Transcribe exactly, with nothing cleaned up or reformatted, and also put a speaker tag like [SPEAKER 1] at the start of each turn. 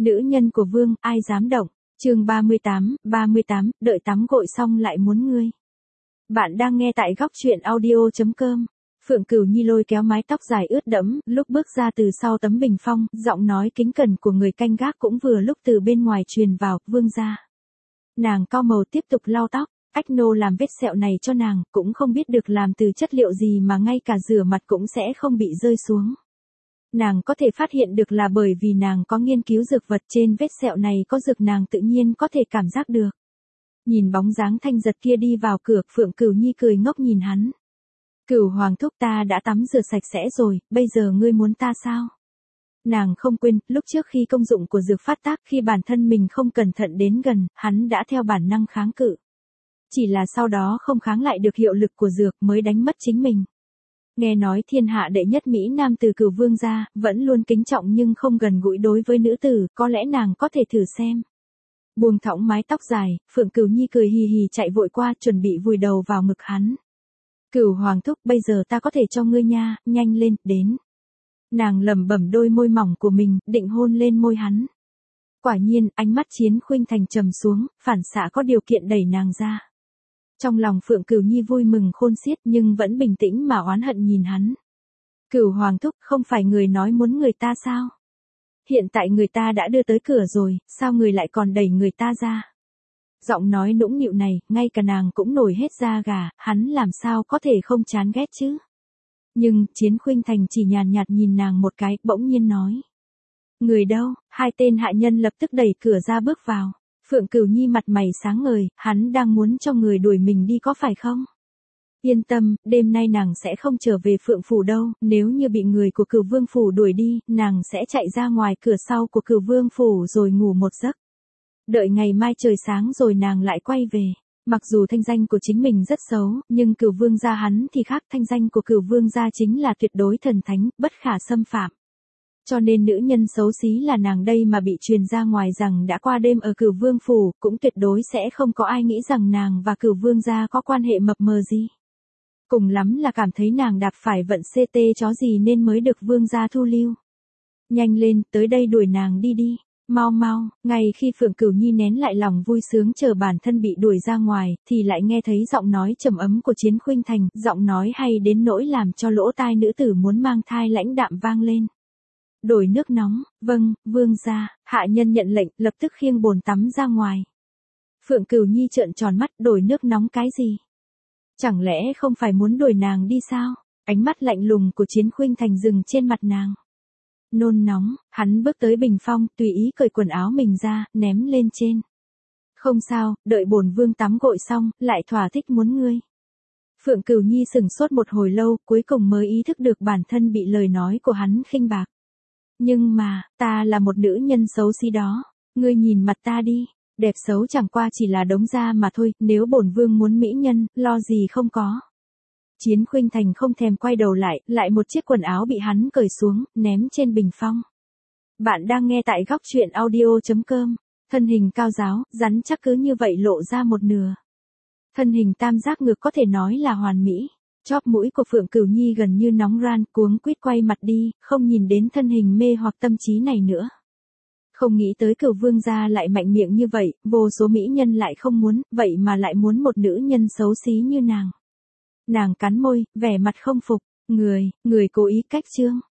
[SPEAKER 1] Nữ nhân của vương, ai dám động. Chương ba mươi tám, ba mươi tám, đợi tắm gội xong lại muốn ngươi. Bạn đang nghe tại góc truyện audio chấm com. Phượng Cửu Nhi lôi kéo mái tóc dài ướt đẫm, lúc bước ra từ sau tấm bình phong, giọng nói kính cẩn của người canh gác cũng vừa lúc từ bên ngoài truyền vào, vương gia. Nàng cau màu tiếp tục lau tóc, ách nô làm vết sẹo này cho nàng, cũng không biết được làm từ chất liệu gì mà ngay cả rửa mặt cũng sẽ không bị rơi xuống. Nàng có thể phát hiện được là bởi vì nàng có nghiên cứu dược vật, trên vết sẹo này có dược nàng tự nhiên có thể cảm giác được. Nhìn bóng dáng Thanh Giật kia đi vào cửa, Phượng Cửu Nhi cười ngốc nhìn hắn. Cửu hoàng thúc, ta đã tắm rửa sạch sẽ rồi, bây giờ ngươi muốn ta sao? Nàng không quên, lúc trước khi công dụng của dược phát tác, khi bản thân mình không cẩn thận đến gần, hắn đã theo bản năng kháng cự. Chỉ là sau đó không kháng lại được hiệu lực của dược mới đánh mất chính mình. Nghe nói thiên hạ đệ nhất Mỹ Nam từ Cửu vương gia, vẫn luôn kính trọng nhưng không gần gũi đối với nữ tử, có lẽ nàng có thể thử xem. Buông thõng mái tóc dài, Phượng Cửu Nhi cười hì hì chạy vội qua, chuẩn bị vùi đầu vào ngực hắn. Cửu hoàng thúc, bây giờ ta có thể cho ngươi nha, nhanh lên, đến. Nàng lẩm bẩm đôi môi mỏng của mình, định hôn lên môi hắn. Quả nhiên, ánh mắt Chiến Khuynh Thành trầm xuống, phản xạ có điều kiện đẩy nàng ra. Trong lòng Phượng Cửu Nhi vui mừng khôn xiết nhưng vẫn bình tĩnh mà oán hận nhìn hắn. Cửu hoàng thúc, không phải người nói muốn người ta sao? Hiện tại người ta đã đưa tới cửa rồi, sao người lại còn đẩy người ta ra? Giọng nói nũng nịu này, ngay cả nàng cũng nổi hết da gà, hắn làm sao có thể không chán ghét chứ? Nhưng, Chiến Khuynh Thành chỉ nhàn nhạt nhìn nàng một cái, bỗng nhiên nói. Người đâu? Hai tên hạ nhân lập tức đẩy cửa ra bước vào. Phượng Cửu Nhi mặt mày sáng ngời, hắn đang muốn cho người đuổi mình đi có phải không? Yên tâm, đêm nay nàng sẽ không trở về Phượng Phủ đâu, nếu như bị người của Cửu Vương Phủ đuổi đi, nàng sẽ chạy ra ngoài cửa sau của Cửu Vương Phủ rồi ngủ một giấc. Đợi ngày mai trời sáng rồi nàng lại quay về. Mặc dù thanh danh của chính mình rất xấu, nhưng Cửu Vương gia hắn thì khác, thanh danh của Cửu Vương gia chính là tuyệt đối thần thánh, bất khả xâm phạm. Cho nên nữ nhân xấu xí là nàng đây mà bị truyền ra ngoài rằng đã qua đêm ở Cửu Vương Phủ, cũng tuyệt đối sẽ không có ai nghĩ rằng nàng và Cửu Vương gia có quan hệ mập mờ gì. Cùng lắm là cảm thấy nàng đạp phải vận xê tê chó gì nên mới được Vương gia thu lưu. Nhanh lên, tới đây đuổi nàng đi đi. Mau mau, ngay khi Phượng Cửu Nhi nén lại lòng vui sướng chờ bản thân bị đuổi ra ngoài, thì lại nghe thấy giọng nói trầm ấm của Chiến Khuynh Thành, giọng nói hay đến nỗi làm cho lỗ tai nữ tử muốn mang thai lãnh đạm vang lên. Đổi nước nóng, vâng, vương gia. Hạ nhân nhận lệnh, lập tức khiêng bồn tắm ra ngoài. Phượng Cửu Nhi trợn tròn mắt, đổi nước nóng cái gì? Chẳng lẽ không phải muốn đuổi nàng đi sao? Ánh mắt lạnh lùng của Chiến Khuynh Thành dừng trên mặt nàng. Nôn nóng, hắn bước tới bình phong, tùy ý cởi quần áo mình ra, ném lên trên. Không sao, đợi bổn vương tắm gội xong, lại thỏa thích muốn ngươi. Phượng Cửu Nhi sửng sốt một hồi lâu, cuối cùng mới ý thức được bản thân bị lời nói của hắn khinh bạc. Nhưng mà, ta là một nữ nhân xấu xí đó, ngươi nhìn mặt ta đi, đẹp xấu chẳng qua chỉ là đống da mà thôi, nếu bổn vương muốn mỹ nhân, lo gì không có. Chiến Khuynh Thành không thèm quay đầu lại, lại một chiếc quần áo bị hắn cởi xuống, ném trên bình phong. Bạn đang nghe tại góc truyện audio chấm com, thân hình cao ráo, rắn chắc cứ như vậy lộ ra một nửa. Thân hình tam giác ngược có thể nói là hoàn mỹ. Chóp mũi của Phượng Cửu Nhi gần như nóng ran, cuống quýt quay mặt đi, không nhìn đến thân hình mê hoặc tâm trí này nữa. Không nghĩ tới Cửu Vương gia lại mạnh miệng như vậy, vô số mỹ nhân lại không muốn, vậy mà lại muốn một nữ nhân xấu xí như nàng. Nàng cắn môi, vẻ mặt không phục, người, người cố ý cách trương.